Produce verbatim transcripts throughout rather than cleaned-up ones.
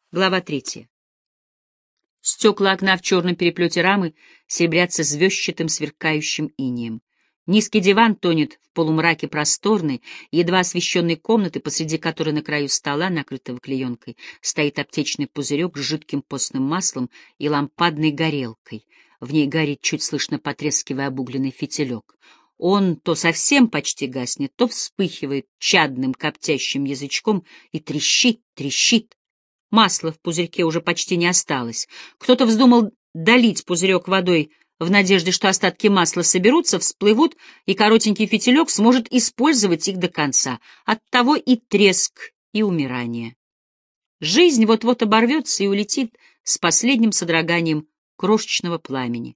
Глава третья. Стекла окна в черном переплете рамы серебрятся звездчатым сверкающим инеем. Низкий диван тонет в полумраке просторной, едва освещенной комнаты, посреди которой на краю стола, накрытого клеенкой, стоит аптечный пузырек с жидким постным маслом и лампадной горелкой. В ней горит, чуть слышно потрескивая, обугленный фитилек. Он то совсем почти гаснет, то вспыхивает чадным коптящим язычком и трещит, трещит. Масла в пузырьке уже почти не осталось. Кто-то вздумал долить пузырек водой в надежде, что остатки масла соберутся, всплывут, и коротенький фитилек сможет использовать их до конца. Оттого и треск, и умирание. Жизнь вот-вот оборвется и улетит с последним содроганием крошечного пламени.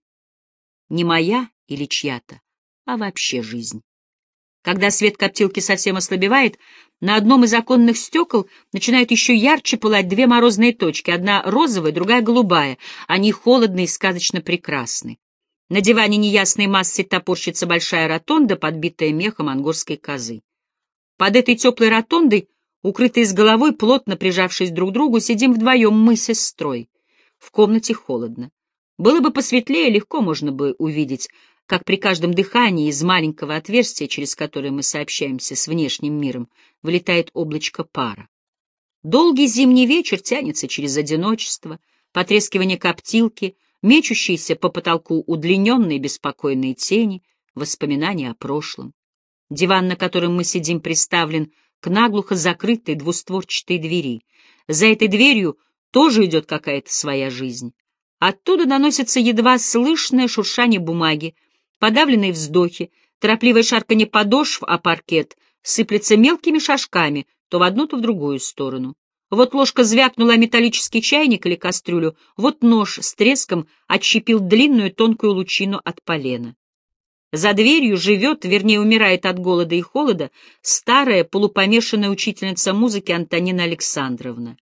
Не моя или чья-то, а вообще жизнь. Когда свет коптилки совсем ослабевает, на одном из оконных стекол начинают еще ярче пылать две морозные точки, одна розовая, другая голубая. Они холодны и сказочно прекрасны. На диване неясной массой топорщится большая ротонда, подбитая мехом ангорской козы. Под этой теплой ротондой, укрытые с головой, плотно прижавшись друг к другу, сидим вдвоем мы с сестрой. В комнате холодно. Было бы посветлее, легко можно бы увидеть, как при каждом дыхании из маленького отверстия, через которое мы сообщаемся с внешним миром, вылетает облачко пара. Долгий зимний вечер тянется через одиночество, потрескивание коптилки, мечущиеся по потолку удлиненные беспокойные тени, воспоминания о прошлом. Диван, на котором мы сидим, приставлен к наглухо закрытой двустворчатой двери. За этой дверью тоже идет какая-то своя жизнь. Оттуда доносится едва слышное шуршание бумаги, подавленные вздохи, торопливое шарканье подошв о паркет сыплется мелкими шажками то в одну, то в другую сторону. Вот ложка звякнула о металлический чайник или кастрюлю, вот нож с треском отщепил длинную тонкую лучину от полена. За дверью живет, вернее, умирает от голода и холода, старая полупомешанная учительница музыки Антонина Александровна.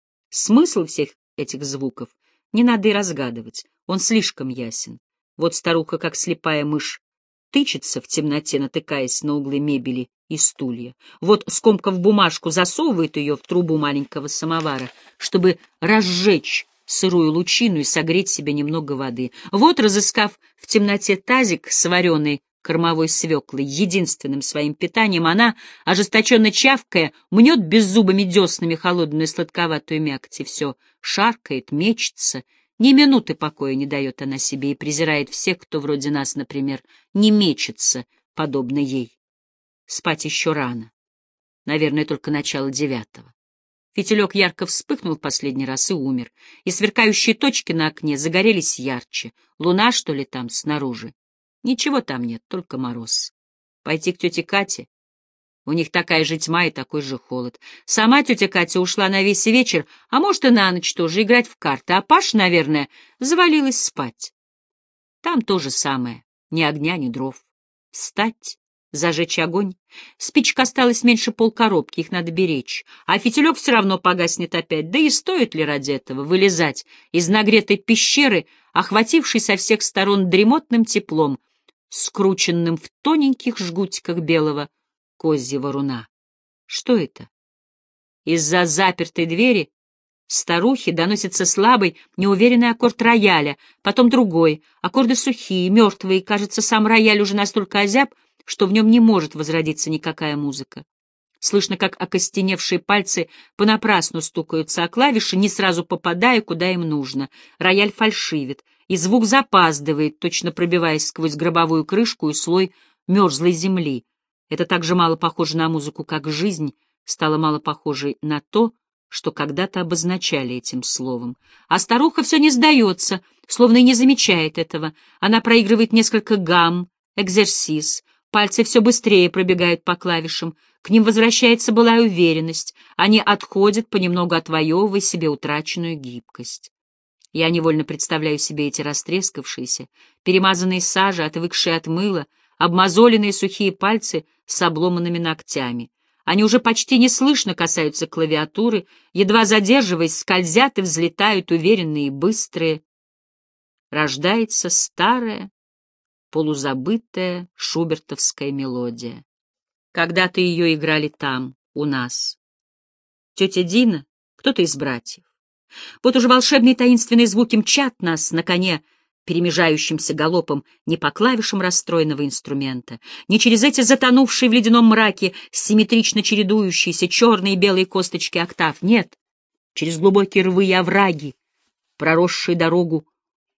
Смысл всех этих звуков не надо и разгадывать, он слишком ясен. Вот старуха, как слепая мышь, тычется в темноте, натыкаясь на углы мебели и стулья. Вот, скомкав бумажку, засовывает ее в трубу маленького самовара, чтобы разжечь сырую лучину и согреть себе немного воды. Вот, разыскав в темноте тазик с вареной кормовой свеклой, единственным своим питанием, она, ожесточенно чавкая, мнет беззубыми деснами холодную сладковатую мякоть, и все шаркает, мечется. Ни минуты покоя не дает она себе и презирает всех, кто вроде нас, например, не мечется, подобно ей. Спать еще рано. Наверное, только начало девятого. Фитилек ярко вспыхнул в последний раз и умер, и сверкающие точки на окне загорелись ярче. Луна, что ли, там снаружи? Ничего там нет, только мороз. Пойти к тете Кате? У них такая же тьма и такой же холод. Сама тетя Катя ушла на весь вечер, а может и на ночь тоже, играть в карты, а Паша, наверное, завалилась спать. Там то же самое, ни огня, ни дров. Встать, зажечь огонь. Спичек осталось меньше полкоробки, их надо беречь. А фитилек все равно погаснет опять. Да и стоит ли ради этого вылезать из нагретой пещеры, охватившей со всех сторон дремотным теплом, скрученным в тоненьких жгутиках белого козьего руна? Что это? Из-за запертой двери старухи доносится слабый, неуверенный аккорд рояля, потом другой, аккорды сухие, мертвые, кажется, сам рояль уже настолько озяб, что в нем не может возродиться никакая музыка. Слышно, как окостеневшие пальцы понапрасну стукаются о клавиши, не сразу попадая, куда им нужно. Рояль фальшивит, и звук запаздывает, точно пробиваясь сквозь гробовую крышку и слой мерзлой земли. Это так же мало похоже на музыку, как жизнь стала мало похожей на то, что когда-то обозначали этим словом. А старуха все не сдается, словно и не замечает этого. Она проигрывает несколько гамм, экзерсис, пальцы все быстрее пробегают по клавишам, к ним возвращается былая уверенность, они отходят, понемногу отвоевывая себе утраченную гибкость. Я невольно представляю себе эти растрескавшиеся, перемазанные сажей, отвыкшие от мыла, обмозоленные сухие пальцы с обломанными ногтями. Они уже почти неслышно касаются клавиатуры, едва задерживаясь, скользят и взлетают уверенные и быстрые. Рождается старая, полузабытая шубертовская мелодия. Когда-то ее играли там, у нас. Тетя Дина, кто-то из братьев. Вот уже волшебные таинственные звуки мчат нас на коне, перемежающимся галопом не по клавишам расстроенного инструмента, не через эти затонувшие в ледяном мраке симметрично чередующиеся черные и белые косточки октав, нет, через глубокие рвы и овраги, проросшие дорогу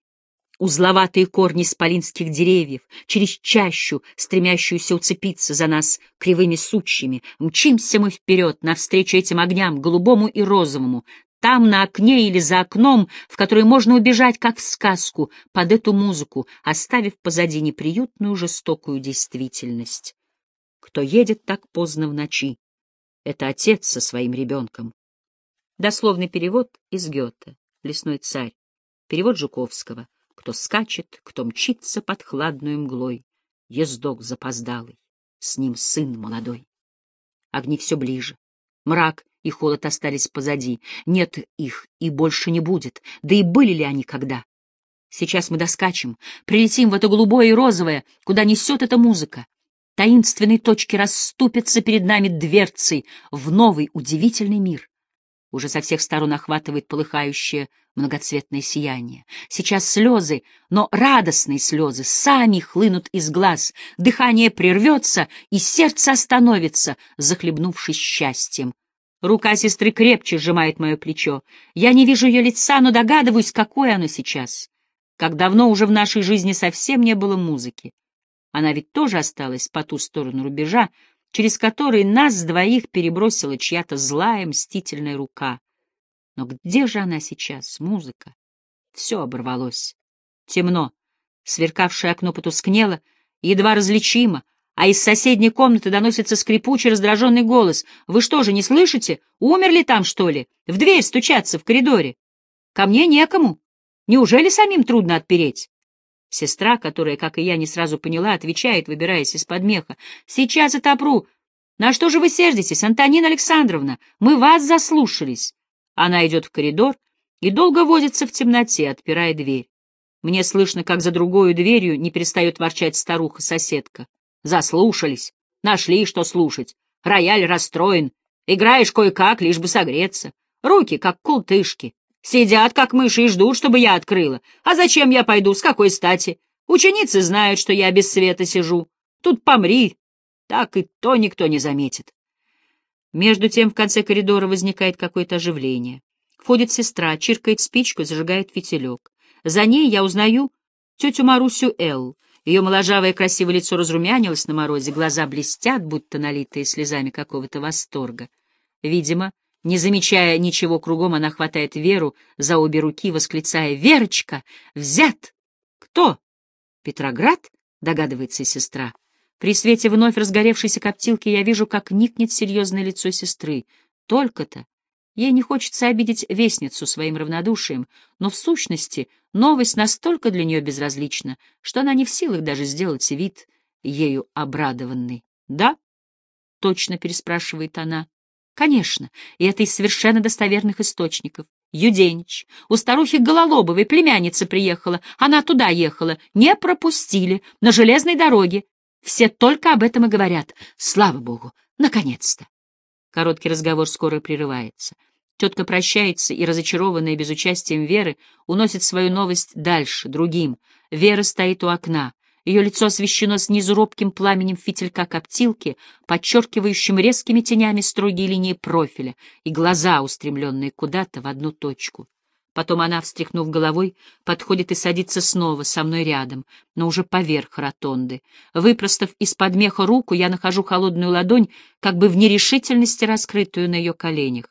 узловатые корни исполинских деревьев, через чащу, стремящуюся уцепиться за нас кривыми сучьями, мчимся мы вперед, навстречу этим огням, голубому и розовому, там, на окне или за окном, в который можно убежать, как в сказку, под эту музыку, оставив позади неприютную жестокую действительность. Кто едет так поздно в ночи? Это отец со своим ребенком. Дословный перевод из Гёте, «Лесной царь», перевод Жуковского. Кто скачет, кто мчится под хладную мглой, ездок запоздалый, с ним сын молодой. Огни все ближе, мрак и холод остались позади, нет их и больше не будет, да и были ли они когда? Сейчас мы доскачем, прилетим в это голубое и розовое, куда несет эта музыка. Таинственные точки расступятся перед нами дверцей в новый удивительный мир. Уже со всех сторон охватывает полыхающее многоцветное сияние. Сейчас слезы, но радостные слезы, сами хлынут из глаз, дыхание прервется, и сердце остановится, захлебнувшись счастьем. Рука сестры крепче сжимает мое плечо. Я не вижу ее лица, но догадываюсь, какое оно сейчас. Как давно уже в нашей жизни совсем не было музыки. Она ведь тоже осталась по ту сторону рубежа, через который нас двоих перебросила чья-то злая, мстительная рука. Но где же она сейчас, музыка? Все оборвалось. Темно. Сверкавшее окно потускнело, едва различимо, а из соседней комнаты доносится скрипучий, раздраженный голос. «Вы что же, не слышите? Умерли там, что ли? В дверь стучаться в коридоре. Ко мне некому. Неужели самим трудно отпереть?» Сестра, которая, как и я, не сразу поняла, отвечает, выбираясь из-под меха. «Сейчас отопру. На что же вы сердитесь, Антонина Александровна? Мы вас заслушались». Она идет в коридор и долго возится в темноте, отпирая дверь. Мне слышно, как за другой дверью не перестает ворчать старуха-соседка. «Заслушались. Нашли, что слушать. Рояль расстроен. Играешь кое-как, лишь бы согреться. Руки, как култышки. Сидят, как мыши, и ждут, чтобы я открыла. А зачем я пойду, с какой стати? Ученицы знают, что я без света сижу. Тут помри. Так и то никто не заметит». Между тем в конце коридора возникает какое-то оживление. Входит сестра, чиркает спичку, зажигает фитилек. За ней я узнаю тетю Марусю Л. Ее моложавое красивое лицо разрумянилось на морозе, глаза блестят, будто налитые слезами какого-то восторга. Видимо, не замечая ничего кругом, она хватает Веру за обе руки, восклицая: «Верочка, взят!» «Кто? Петроград?» — догадывается сестра. При свете вновь разгоревшейся коптилки я вижу, как никнет серьезное лицо сестры. Только-то ей не хочется обидеть вестницу своим равнодушием, но в сущности новость настолько для нее безразлична, что она не в силах даже сделать вид ею обрадованный. «Да?» — точно переспрашивает она. «Конечно, и это из совершенно достоверных источников. Юденич, у старухи Гололобовой племянница приехала, она туда ехала, не пропустили, на железной дороге. Все только об этом и говорят. Слава богу, наконец-то!» Короткий разговор скоро прерывается. Тетка прощается и, разочарованная без участия Веры, уносит свою новость дальше, другим. Вера стоит у окна. Ее лицо освещено снизу робким пламенем фитилька коптилки, подчеркивающим резкими тенями строгие линии профиля, и глаза, устремленные куда-то в одну точку. Потом она, встряхнув головой, подходит и садится снова со мной рядом, но уже поверх ротонды. Выпростав из-под меха руку, я нахожу холодную ладонь, как бы в нерешительности раскрытую на ее коленях.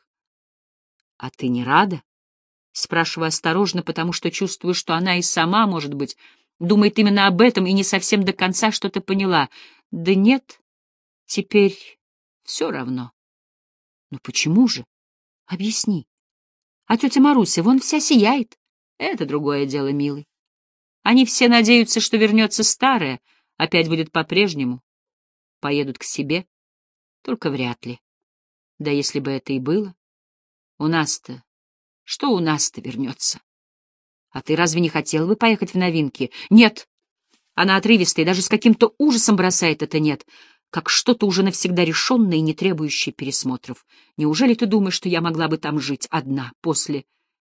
— А ты не рада? — спрашиваю осторожно, потому что чувствую, что она и сама, может быть, думает именно об этом и не совсем до конца что-то поняла. Да нет, теперь все равно. Но почему же? Объясни. А тетя Маруся вон вся сияет. Это другое дело, милый. Они все надеются, что вернется старая, опять будет по-прежнему. Поедут к себе. Только вряд ли. Да если бы это и было. У нас-то... Что у нас-то вернется? А ты разве не хотела бы поехать в новинки? Нет. Она отрывистая, даже с каким-то ужасом бросает это «нет», как что-то уже навсегда решенное и не требующее пересмотров. Неужели ты думаешь, что я могла бы там жить одна после...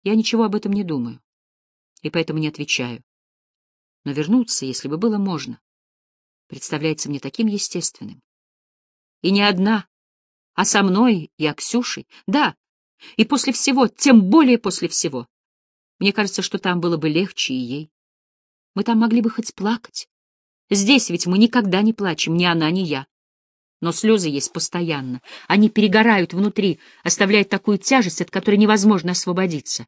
Я ничего об этом не думаю, и поэтому не отвечаю. Но вернуться, если бы было можно, представляется мне таким естественным. И не одна, а со мной и Аксюшей. Да, и после всего, тем более после всего. Мне кажется, что там было бы легче и ей. Мы там могли бы хоть плакать. Здесь ведь мы никогда не плачем, ни она, ни я. Но слезы есть постоянно. Они перегорают внутри, оставляя такую тяжесть, от которой невозможно освободиться.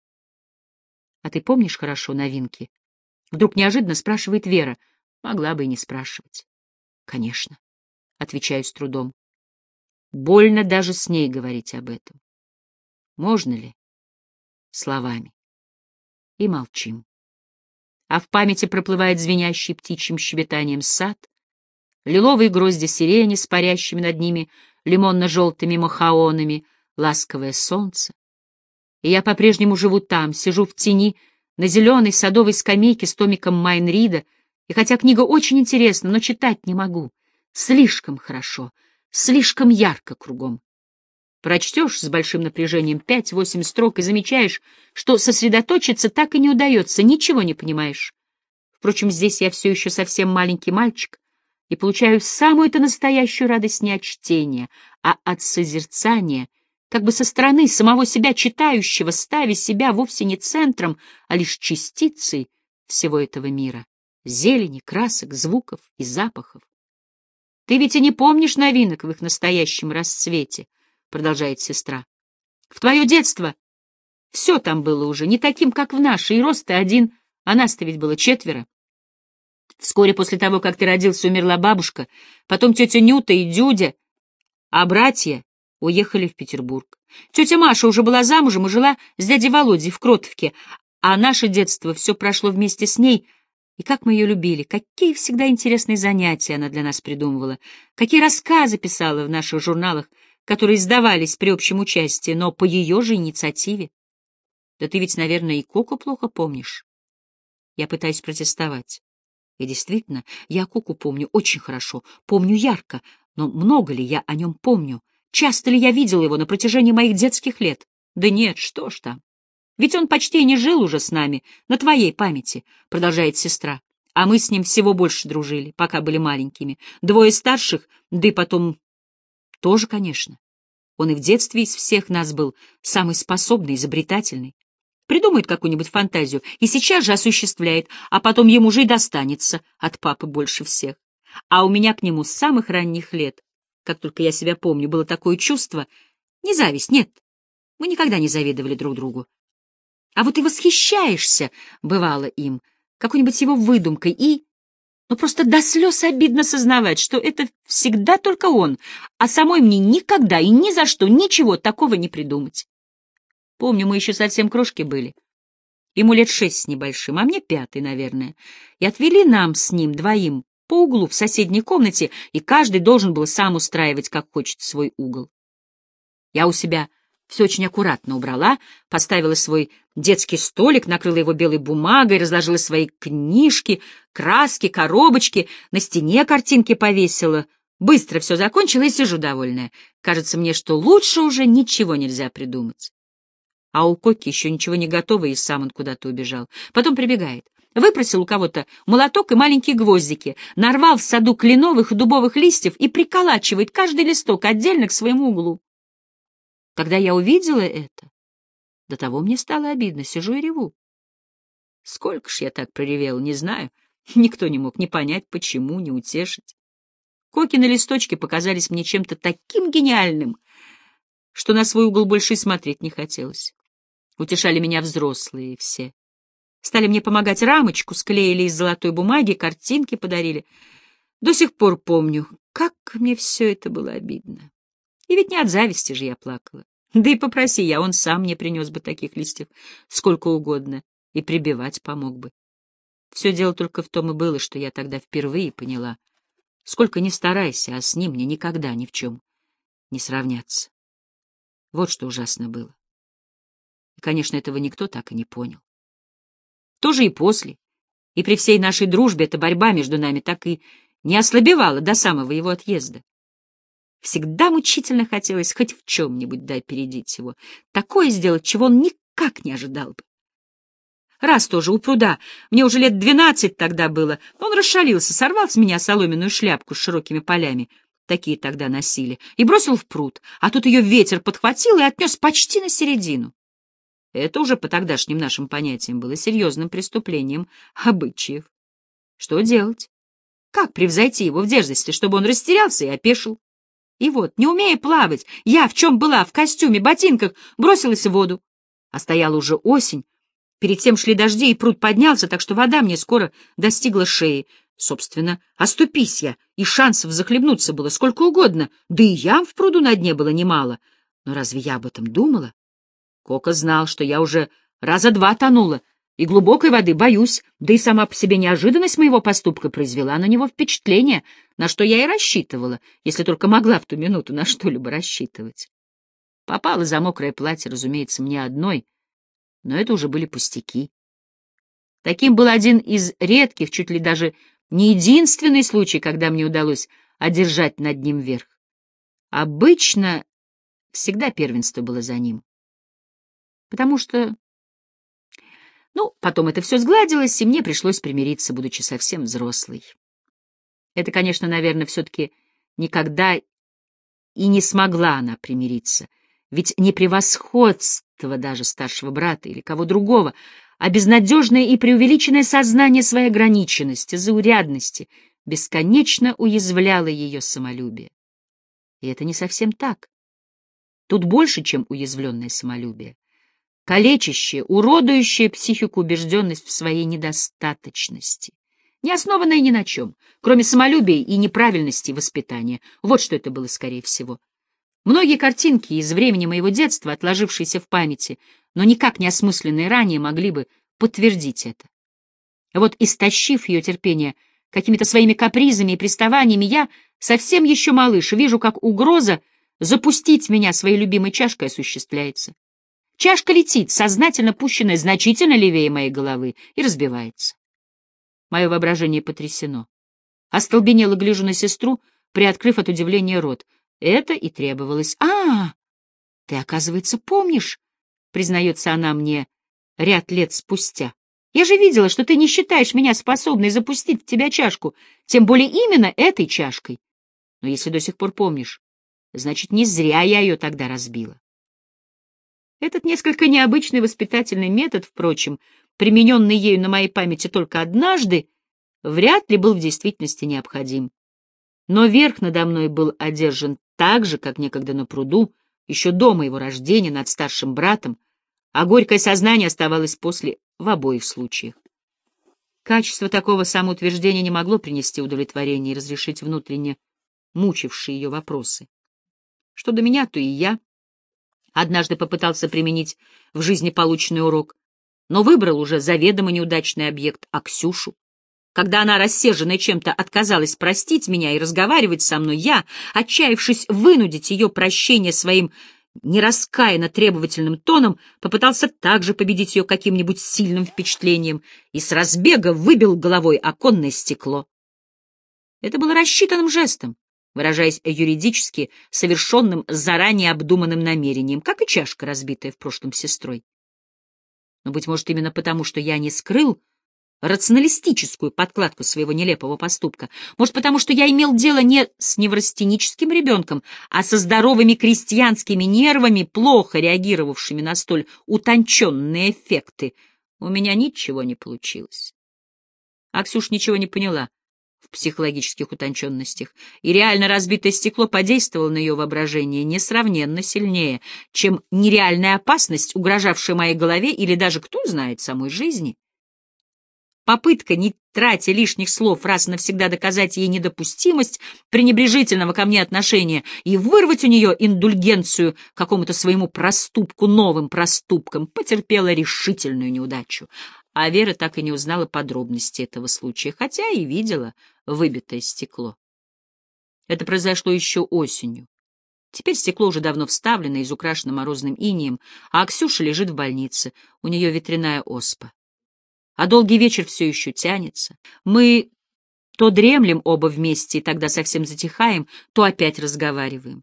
А ты помнишь хорошо новинки? Вдруг неожиданно спрашивает Вера. Могла бы и не спрашивать. Конечно, отвечаю с трудом. Больно даже с ней говорить об этом. Можно ли? Словами. И молчим. А в памяти проплывает звенящий птичьим щебетанием сад, лиловые грозди сирени с парящими над ними лимонно-желтыми махаонами, ласковое солнце. И я по-прежнему живу там, сижу в тени на зеленой садовой скамейке с томиком Майн-Рида, и хотя книга очень интересна, но читать не могу. Слишком хорошо, слишком ярко кругом. Прочтешь с большим напряжением пять-восемь строк и замечаешь, что сосредоточиться так и не удается, ничего не понимаешь. Впрочем, здесь я все еще совсем маленький мальчик и получаю самую-то настоящую радость не от чтения, а от созерцания, как бы со стороны самого себя читающего, ставя себя вовсе не центром, а лишь частицей всего этого мира, зелени, красок, звуков и запахов. Ты ведь и не помнишь новинок в их настоящем расцвете, — продолжает сестра. В твое детство все там было уже не таким, как в наше, и рост-то один, а нас-то ведь было четверо. Вскоре после того, как ты родился, умерла бабушка, потом тетя Нюта и Дюдя, а братья уехали в Петербург. Тетя Маша уже была замужем и жила с дядей Володей в Кротовке, а наше детство все прошло вместе с ней. И как мы ее любили, какие всегда интересные занятия она для нас придумывала, какие рассказы писала в наших журналах, которые издавались при общем участии, но по ее же инициативе. Да ты ведь, наверное, и Коку плохо помнишь. Я пытаюсь протестовать. И действительно, я Коку помню очень хорошо, помню ярко, но много ли я о нем помню? Часто ли я видел его на протяжении моих детских лет? Да нет, что ж там. Ведь он почти не жил уже с нами, на твоей памяти, продолжает сестра. А мы с ним всего больше дружили, пока были маленькими. Двое старших, да и потом тоже, конечно. Он и в детстве из всех нас был самый способный, изобретательный. Придумает какую-нибудь фантазию и сейчас же осуществляет, а потом ему же и достанется от папы больше всех. А у меня к нему с самых ранних лет, как только я себя помню, было такое чувство, не зависть, нет, мы никогда не завидовали друг другу. А вот и восхищаешься, бывало, им, какой-нибудь его выдумкой, и... Ну, просто до слез обидно сознавать, что это всегда только он, а самой мне никогда и ни за что ничего такого не придумать. Помню, мы еще совсем крошки были. Ему лет шесть с небольшим, а мне пятый, наверное. И отвели нам с ним двоим по углу в соседней комнате, и каждый должен был сам устраивать, как хочет, свой угол. Я у себя все очень аккуратно убрала, поставила свой детский столик, накрыла его белой бумагой, разложила свои книжки, краски, коробочки, на стене картинки повесила. Быстро все закончила и сижу довольная. Кажется мне, что лучше уже ничего нельзя придумать. А у Коки еще ничего не готово, и сам он куда-то убежал. Потом прибегает. Выпросил у кого-то молоток и маленькие гвоздики, нарвал в саду кленовых и дубовых листьев и приколачивает каждый листок отдельно к своему углу. Когда я увидела это, до того мне стало обидно, сижу и реву. Сколько ж я так проревела, не знаю. Никто не мог ни понять, почему, ни утешить. Кокины листочки показались мне чем-то таким гениальным, что на свой угол больше и смотреть не хотелось. Утешали меня взрослые все. Стали мне помогать, рамочку склеили из золотой бумаги, картинки подарили. До сих пор помню, как мне все это было обидно. И ведь не от зависти же я плакала. Да и попроси я, он сам мне принес бы таких листьев сколько угодно и прибивать помог бы. Все дело только в том и было, что я тогда впервые поняла. Сколько ни старайся, а с ним мне никогда ни в чем не сравняться. Вот что ужасно было. И, конечно, этого никто так и не понял. Тоже и после, и при всей нашей дружбе эта борьба между нами так и не ослабевала до самого его отъезда. Всегда мучительно хотелось хоть в чем-нибудь да опередить его, такое сделать, чего он никак не ожидал бы. Раз тоже у пруда. Мне уже лет двенадцать тогда было. Он расшалился, сорвал с меня соломенную шляпку с широкими полями. Такие тогда носили. И бросил в пруд. А тут ее ветер подхватил и отнес почти на середину. Это уже по тогдашним нашим понятиям было серьезным преступлением обычаев. Что делать? Как превзойти его в дерзости, чтобы он растерялся и опешил? И вот, не умея плавать, я, в чем была, в костюме, ботинках, бросилась в воду. А стояла уже осень, перед тем шли дожди, и пруд поднялся, так что вода мне скоро достигла шеи. Собственно, оступись я, и шансов захлебнуться было сколько угодно, да и ям в пруду на дне было немало. Но разве я об этом думала? Кока знал, что я уже раза два тонула, и глубокой воды боюсь, да и сама по себе неожиданность моего поступка произвела на него впечатление, на что я и рассчитывала, если только могла в ту минуту на что-либо рассчитывать. Попало за мокрое платье, разумеется, мне одной, но это уже были пустяки. Таким был один из редких, чуть ли даже не единственный случай, когда мне удалось одержать над ним верх. Обычно всегда первенство было за ним. Потому что... Ну, потом это все сгладилось, и мне пришлось примириться, будучи совсем взрослой. Это, конечно, наверное, все-таки никогда и не смогла она примириться, ведь не превосходство даже старшего брата или кого другого, а безнадежное и преувеличенное сознание своей ограниченности, заурядности бесконечно уязвляло ее самолюбие. И это не совсем так. Тут больше, чем уязвленное самолюбие. Калечащая, уродующая психику убежденность в своей недостаточности, не основанная ни на чем, кроме самолюбия и неправильности воспитания. Вот что это было, скорее всего. Многие картинки из времени моего детства, отложившиеся в памяти, но никак не осмысленные ранее, могли бы подтвердить это. Вот, истощив ее терпение какими-то своими капризами и приставаниями, я, совсем еще малыш, вижу, как угроза запустить меня своей любимой чашкой осуществляется. Чашка летит, сознательно пущенная значительно левее моей головы, и разбивается. Мое воображение потрясено. Остолбенело гляжу на сестру, приоткрыв от удивления рот. Это и требовалось. «А, ты, оказывается, помнишь», — признается она мне ряд лет спустя. «Я же видела, что ты не считаешь меня способной запустить в тебя чашку, тем более именно этой чашкой. Но если до сих пор помнишь, значит, не зря я ее тогда разбила». Этот несколько необычный воспитательный метод, впрочем, примененный ею на моей памяти только однажды, вряд ли был в действительности необходим. Но верх надо мной был одержан так же, как некогда на пруду, еще до моего рождения над старшим братом, а горькое сознание оставалось после в обоих случаях. Качество такого самоутверждения не могло принести удовлетворение и разрешить внутренне мучившие ее вопросы. Что до меня, то и я однажды попытался применить в жизни полученный урок, но выбрал уже заведомо неудачный объект — Аксюшу. Когда она, рассерженная чем-то, отказалась простить меня и разговаривать со мной, я, отчаявшись вынудить ее прощение своим нераскаянно требовательным тоном, попытался также победить ее каким-нибудь сильным впечатлением и с разбега выбил головой оконное стекло. Это было рассчитанным жестом, выражаясь юридически совершенным заранее обдуманным намерением, как и чашка, разбитая в прошлом сестрой. Но, быть может, именно потому, что я не скрыл рационалистическую подкладку своего нелепого поступка, может, потому что я имел дело не с неврастеническим ребенком, а со здоровыми крестьянскими нервами, плохо реагировавшими на столь утонченные эффекты, у меня ничего не получилось. А Ксюша ничего не поняла в психологических утонченностях, и реально разбитое стекло подействовало на ее воображение несравненно сильнее, чем нереальная опасность, угрожавшая моей голове или даже, кто знает, самой жизни. Попытка, не тратя лишних слов, раз и навсегда доказать ей недопустимость пренебрежительного ко мне отношения и вырвать у нее индульгенцию какому-то своему проступку, новым проступкам, потерпела решительную неудачу. А Вера так и не узнала подробности этого случая, хотя и видела выбитое стекло. Это произошло еще осенью. Теперь стекло уже давно вставлено и изукрашено морозным инеем, а Ксюша лежит в больнице, у нее ветряная оспа. А долгий вечер все еще тянется. Мы то дремлем оба вместе и тогда совсем затихаем, то опять разговариваем.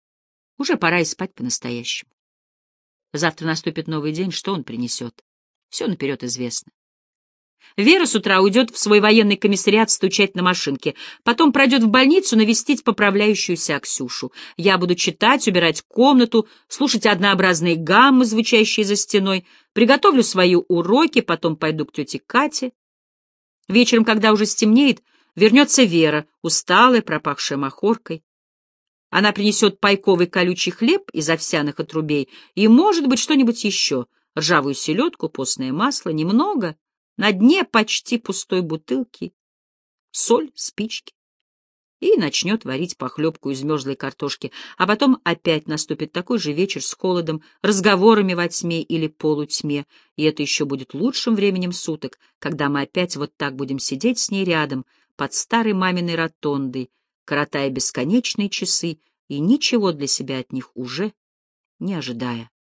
Уже пора и спать по-настоящему. Завтра наступит новый день, что он принесет? Все наперед известно. Вера с утра уйдет в свой военный комиссариат стучать на машинке, потом пройдет в больницу навестить поправляющуюся Аксюшу. Я буду читать, убирать комнату, слушать однообразные гаммы, звучащие за стеной, приготовлю свои уроки, потом пойду к тете Кате. Вечером, когда уже стемнеет, вернется Вера, усталая, пропахшая махоркой. Она принесет пайковый колючий хлеб из овсяных отрубей и, может быть, что-нибудь еще, ржавую селедку, постное масло, немного, на дне почти пустой бутылки, соль, спички, и начнет варить похлебку из мерзлой картошки, а потом опять наступит такой же вечер с холодом, разговорами во тьме или полутьме, и это еще будет лучшим временем суток, когда мы опять вот так будем сидеть с ней рядом, под старой маминой ротондой, коротая бесконечные часы и ничего для себя от них уже не ожидая.